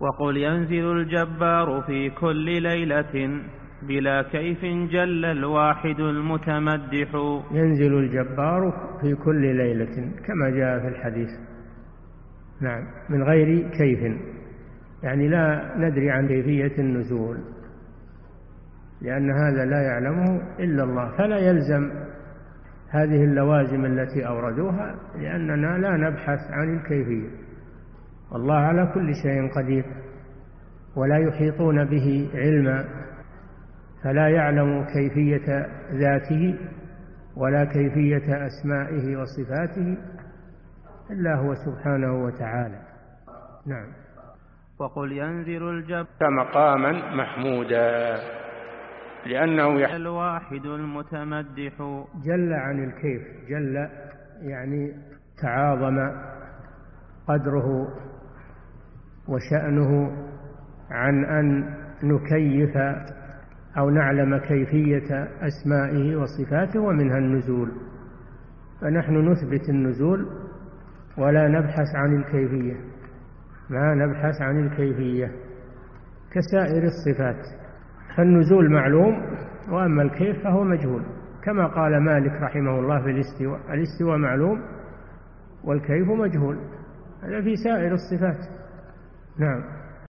وقل ينزل الجبار في كل ليلة بلا كيف جل الواحد المتمدح. ينزل الجبار في كل ليلة كما جاء في الحديث، نعم، من غير كيف، يعني لا ندري عن كيفية النزول، لأن هذا لا يعلمه إلا الله، فلا يلزم هذه اللوازم التي أوردوها، لأننا لا نبحث عن الكيفية، والله على كل شيء قدير، ولا يحيطون به علما، فلا يعلم كيفية ذاته ولا كيفية أسمائه وصفاته إلا هو سبحانه وتعالى. نعم. وقل ينزل الجبار مقاما محمودا لأنه الواحد المتمدح. جل عن الكيف، جل يعني تعاظم قدره وشأنه عن أن نكيف أو نعلم كيفية أسمائه وصفاته، ومنها النزول، فنحن نثبت النزول ولا نبحث عن الكيفية، ما نبحث عن الكيفية كسائر الصفات، فالنزول معلوم، وأما الكيف فهو مجهول، كما قال مالك رحمه الله في الاستواء، الاستواء معلوم والكيف مجهول، هذا في سائر الصفات. نعم.